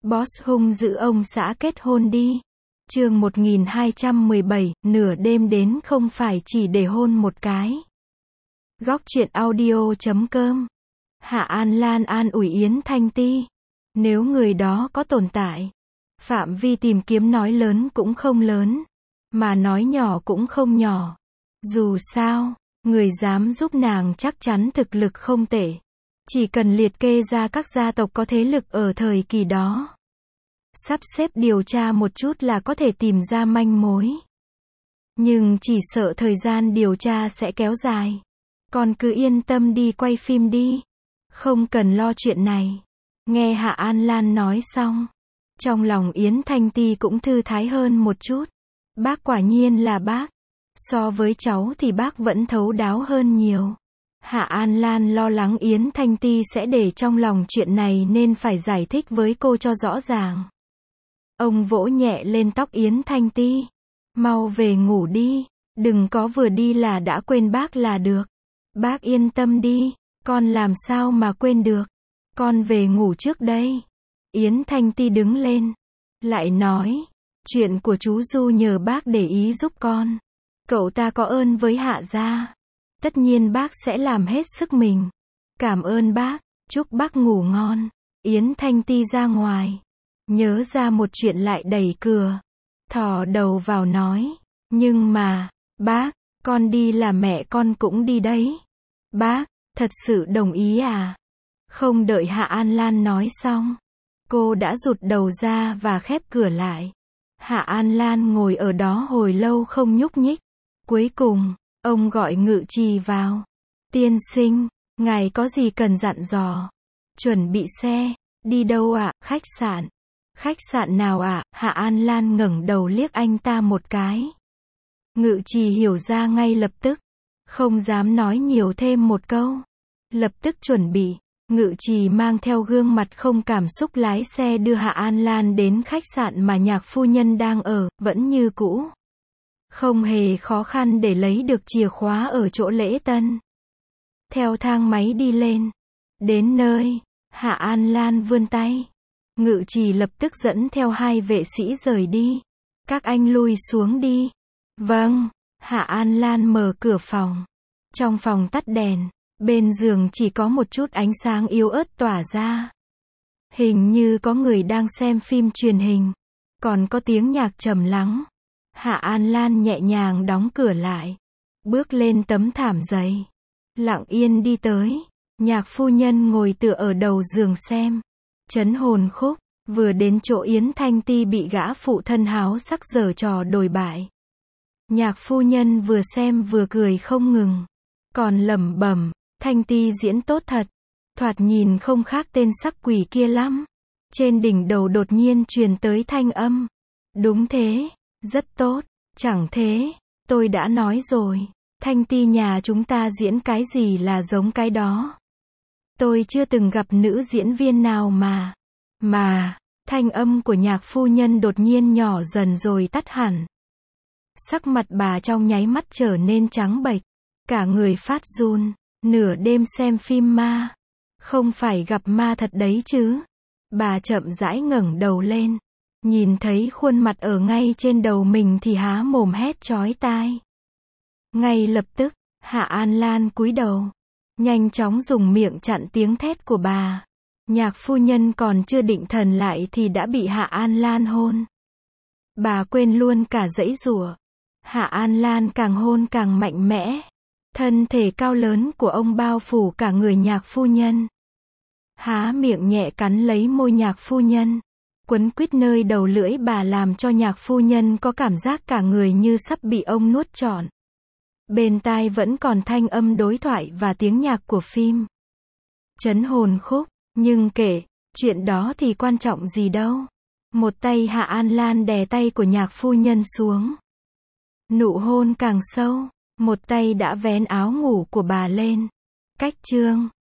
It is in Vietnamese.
Boss hung dữ ông xã kết hôn đi. Chương 1217, nửa đêm đến không phải chỉ để hôn một cái. Góc truyện audio.com. Hạ An Lan an ủi Yến Thanh Ti. Nếu người đó có tồn tại, phạm vi tìm kiếm nói lớn cũng không lớn, mà nói nhỏ cũng không nhỏ. Dù sao, người dám giúp nàng chắc chắn thực lực không tệ. Chỉ cần liệt kê ra các gia tộc có thế lực ở thời kỳ đó, sắp xếp điều tra một chút là có thể tìm ra manh mối. Nhưng chỉ sợ thời gian điều tra sẽ kéo dài. Con cứ yên tâm đi quay phim đi. Không cần lo chuyện này. Nghe Hạ An Lan nói xong, trong lòng Yến Thanh Ti cũng thư thái hơn một chút. Bác quả nhiên là bác. So với cháu thì bác vẫn thấu đáo hơn nhiều. Hạ An Lan lo lắng Yến Thanh Ti sẽ để trong lòng chuyện này nên phải giải thích với cô cho rõ ràng. Ông vỗ nhẹ lên tóc Yến Thanh Ti. Mau về ngủ đi. Đừng có vừa đi là đã quên bác là được. Bác yên tâm đi. Con làm sao mà quên được. Con về ngủ trước đây. Yến Thanh Ti đứng lên. Lại nói. Chuyện của chú Du nhờ bác để ý giúp con. Cậu ta có ơn với Hạ gia. Tất nhiên bác sẽ làm hết sức mình. Cảm ơn bác. Chúc bác ngủ ngon. Yến Thanh Ti ra ngoài. Nhớ ra một chuyện lại đẩy cửa. Thò đầu vào nói. Nhưng mà, bác, con đi là mẹ con cũng đi đấy. Bác, thật sự đồng ý à? Không đợi Hạ An Lan nói xong. Cô đã rụt đầu ra và khép cửa lại. Hạ An Lan ngồi ở đó hồi lâu không nhúc nhích. Cuối cùng, ông gọi Ngự Trì vào. Tiên sinh, ngài có gì cần dặn dò? Chuẩn bị xe. Đi đâu ạ? Khách sạn. Khách sạn nào ạ? Hạ An Lan ngẩng đầu liếc anh ta một cái. Ngự Trì hiểu ra ngay lập tức. Không dám nói nhiều thêm một câu. Lập tức chuẩn bị. Ngự Trì mang theo gương mặt không cảm xúc lái xe đưa Hạ An Lan đến khách sạn mà nhạc phu nhân đang ở, vẫn như cũ. Không hề khó khăn để lấy được chìa khóa ở chỗ lễ tân. Theo thang máy đi lên. Đến nơi, Hạ An Lan vươn tay. Ngự Trì lập tức dẫn theo hai vệ sĩ rời đi. Các anh lui xuống đi. Vâng. Hạ An Lan mở cửa phòng. Trong phòng tắt đèn. Bên giường chỉ có một chút ánh sáng yếu ớt tỏa ra. Hình như có người đang xem phim truyền hình. Còn có tiếng nhạc trầm lắng. Hạ An Lan nhẹ nhàng đóng cửa lại. Bước lên tấm thảm dày. Lặng yên đi tới. Nhạc phu nhân ngồi tựa ở đầu giường xem. Trấn hồn khúc. Vừa đến chỗ Yến Thanh Ti bị gã phụ thân háo sắc giở trò đồi bại. Nhạc phu nhân vừa xem vừa cười không ngừng. Còn lẩm bẩm, Thanh Ti diễn tốt thật. Thoạt nhìn không khác tên sắc quỷ kia lắm. Trên đỉnh đầu đột nhiên truyền tới thanh âm. Đúng thế, rất tốt. Chẳng thế, tôi đã nói rồi. Thanh Ti nhà chúng ta diễn cái gì là giống cái đó. Tôi chưa từng gặp nữ diễn viên nào mà, thanh âm của nhạc phu nhân đột nhiên nhỏ dần rồi tắt hẳn. Sắc mặt bà trong nháy mắt trở nên trắng bệch. Cả người phát run. Nửa đêm xem phim ma. Không phải gặp ma thật đấy chứ. Bà chậm rãi ngẩng đầu lên. Nhìn thấy khuôn mặt ở ngay trên đầu mình thì há mồm hét chói tai. Ngay lập tức, Hạ An Lan cúi đầu. Nhanh chóng dùng miệng chặn tiếng thét của bà. Nhạc phu nhân còn chưa định thần lại thì đã bị Hạ An Lan hôn. Bà quên luôn cả giãy giụa. Hạ An Lan càng hôn càng mạnh mẽ. Thân thể cao lớn của ông bao phủ cả người nhạc phu nhân. Há miệng nhẹ cắn lấy môi nhạc phu nhân. Quấn quýt nơi đầu lưỡi bà làm cho nhạc phu nhân có cảm giác cả người như sắp bị ông nuốt trọn. Bên tai vẫn còn thanh âm đối thoại và tiếng nhạc của phim. Trấn hồn khúc. Nhưng kể, chuyện đó thì quan trọng gì đâu. Một tay Hạ An Lan đè tay của nhạc phu nhân xuống. Nụ hôn càng sâu. Một tay đã vén áo ngủ của bà lên. Cách chương